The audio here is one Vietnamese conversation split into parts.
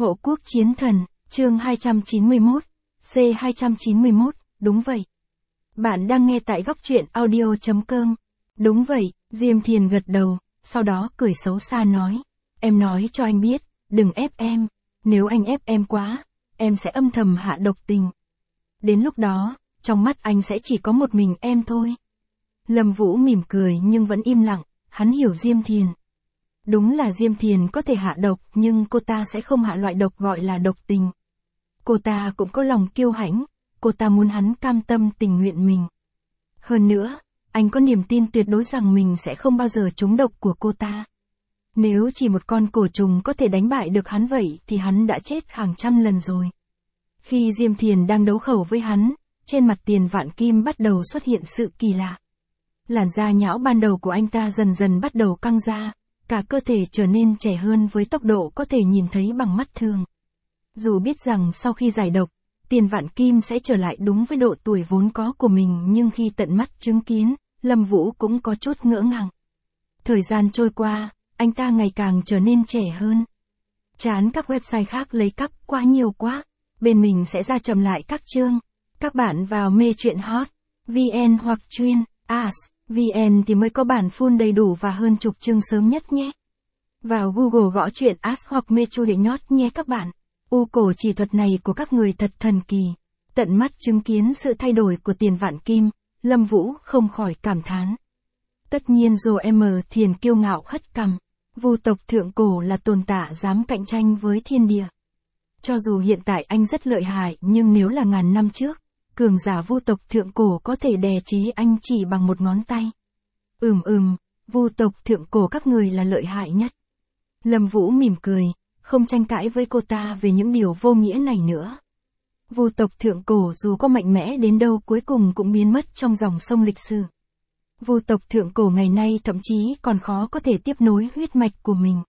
Hộ quốc chiến thần, chương 291, C291, đúng vậy. Bạn đang nghe tại góc truyện audio.com. Đúng vậy, Diêm Thiền gật đầu, sau đó cười xấu xa nói. Em nói cho anh biết, đừng ép em, nếu anh ép em quá, em sẽ âm thầm hạ độc tình. Đến lúc đó, trong mắt anh sẽ chỉ có một mình em thôi. Lâm Vũ mỉm cười nhưng vẫn im lặng, hắn hiểu Diêm Thiền. Đúng là Diêm Thiền có thể hạ độc nhưng cô ta sẽ không hạ loại độc gọi là độc tình. Cô ta cũng có lòng kiêu hãnh, cô ta muốn hắn cam tâm tình nguyện mình. Hơn nữa, anh có niềm tin tuyệt đối rằng mình sẽ không bao giờ trúng độc của cô ta. Nếu chỉ một con cổ trùng có thể đánh bại được hắn vậy thì hắn đã chết hàng trăm lần rồi. Khi Diêm Thiền đang đấu khẩu với hắn, trên mặt Tiền Vạn Kim bắt đầu xuất hiện sự kỳ lạ. Làn da nhão ban đầu của anh ta dần dần bắt đầu căng ra, cả cơ thể trở nên trẻ hơn với tốc độ có thể nhìn thấy bằng mắt thường. Dù biết rằng sau khi giải độc, Tiền Vạn Kim sẽ trở lại đúng với độ tuổi vốn có của mình nhưng khi tận mắt chứng kiến, Lâm Vũ cũng có chút ngỡ ngàng. Thời gian trôi qua, anh ta ngày càng trở nên trẻ hơn. Chán các website khác lấy cắp quá nhiều quá, bên mình sẽ ra chậm lại các chương. Các bạn vào mê truyện hot, VN hoặc chuyên, AS, VN thì mới có bản full đầy đủ và hơn chục chương sớm nhất nhé. Vào Google gõ truyện AS hoặc mê truyện nhót nhé các bạn. Cổ chỉ thuật này của các người thật thần kỳ. Tận mắt chứng kiến sự thay đổi của Tiền Vạn Kim, Lâm Vũ không khỏi cảm thán. Tất nhiên rồi Thiền kiêu ngạo hất cằm. Vu tộc thượng cổ là tồn tại dám cạnh tranh với thiên địa. Cho dù hiện tại anh rất lợi hại nhưng nếu là ngàn năm trước, cường giả vu tộc thượng cổ có thể đè trí anh chỉ bằng một ngón tay. Vu tộc thượng cổ các người là lợi hại nhất. Lâm Vũ mỉm cười, không tranh cãi với cô ta về những điều vô nghĩa này nữa. Vu tộc thượng cổ dù có mạnh mẽ đến đâu cuối cùng cũng biến mất trong dòng sông lịch sử. Vu tộc thượng cổ ngày nay thậm chí còn khó có thể tiếp nối huyết mạch của mình.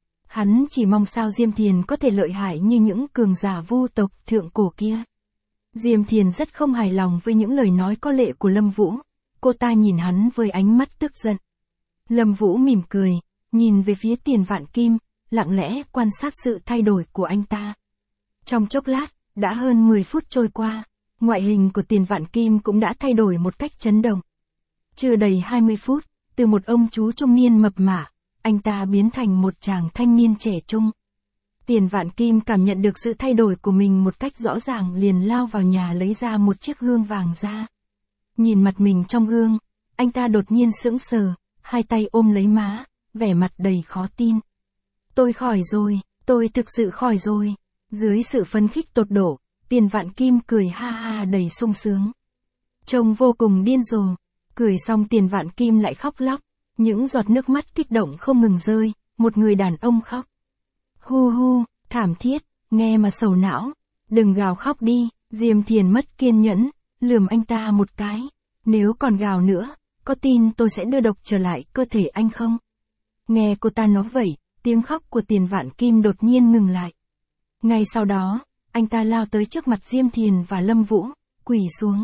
Hắn chỉ mong sao Diêm Thiền có thể lợi hại như những cường giả vu tộc thượng cổ kia. Diêm Thiền rất không hài lòng với những lời nói có lệ của Lâm Vũ, cô ta nhìn hắn với ánh mắt tức giận. Lâm Vũ mỉm cười, nhìn về phía Tiền Vạn Kim, lặng lẽ quan sát sự thay đổi của anh ta. Trong chốc lát, đã hơn 10 phút trôi qua, ngoại hình của Tiền Vạn Kim cũng đã thay đổi một cách chấn động. Chưa đầy 20 phút, từ một ông chú trung niên mập mả, anh ta biến thành một chàng thanh niên trẻ trung. Tiền Vạn Kim cảm nhận được sự thay đổi của mình một cách rõ ràng liền lao vào nhà lấy ra một chiếc gương vàng ra. Nhìn mặt mình trong gương, anh ta đột nhiên sững sờ, hai tay ôm lấy má, vẻ mặt đầy khó tin. Tôi khỏi rồi, tôi thực sự khỏi rồi. Dưới sự phấn khích tột độ, Tiền Vạn Kim cười ha ha đầy sung sướng. Trông vô cùng điên rồ, cười xong Tiền Vạn Kim lại khóc lóc, những giọt nước mắt kích động không ngừng rơi, một người đàn ông khóc. Hu hu, thảm thiết, nghe mà sầu não, đừng gào khóc đi, Diêm Thiền mất kiên nhẫn, lườm anh ta một cái, nếu còn gào nữa, có tin tôi sẽ đưa độc trở lại cơ thể anh không? Nghe cô ta nói vậy, tiếng khóc của Tiền Vạn Kim đột nhiên ngừng lại. Ngay sau đó, anh ta lao tới trước mặt Diêm Thiền và Lâm Vũ, quỳ xuống.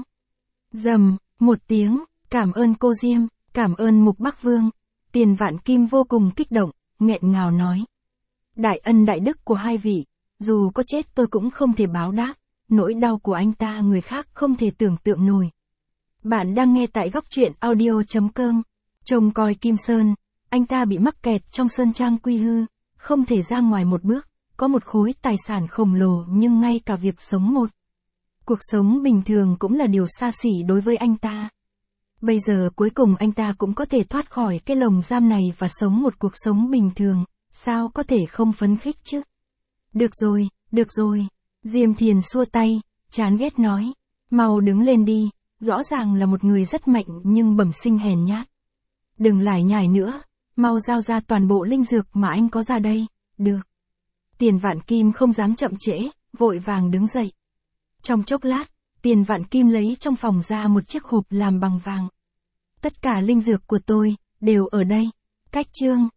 Rầm, một tiếng, cảm ơn cô Diêm, cảm ơn Mục Bắc Vương. Tiền Vạn Kim vô cùng kích động, nghẹn ngào nói. Đại ân đại đức của hai vị, dù có chết tôi cũng không thể báo đáp, nỗi đau của anh ta người khác không thể tưởng tượng nổi. Bạn đang nghe tại góc truyện audio.com. Trông coi Kim Sơn, anh ta bị mắc kẹt trong sơn trang quy hư, không thể ra ngoài một bước, có một khối tài sản khổng lồ nhưng ngay cả việc sống cuộc sống bình thường cũng là điều xa xỉ đối với anh ta. Bây giờ cuối cùng anh ta cũng có thể thoát khỏi cái lồng giam này và sống một cuộc sống bình thường, sao có thể không phấn khích chứ? Được rồi, Diêm Thiền xua tay, chán ghét nói, mau đứng lên đi, rõ ràng là một người rất mạnh nhưng bẩm sinh hèn nhát. Đừng lải nhải nữa, mau giao ra toàn bộ linh dược mà anh có ra đây, được. Tiền Vạn Kim không dám chậm trễ, vội vàng đứng dậy. Trong chốc lát, Tiền Vạn Kim lấy trong phòng ra một chiếc hộp làm bằng vàng. Tất cả linh dược của tôi, đều ở đây. Cách chương.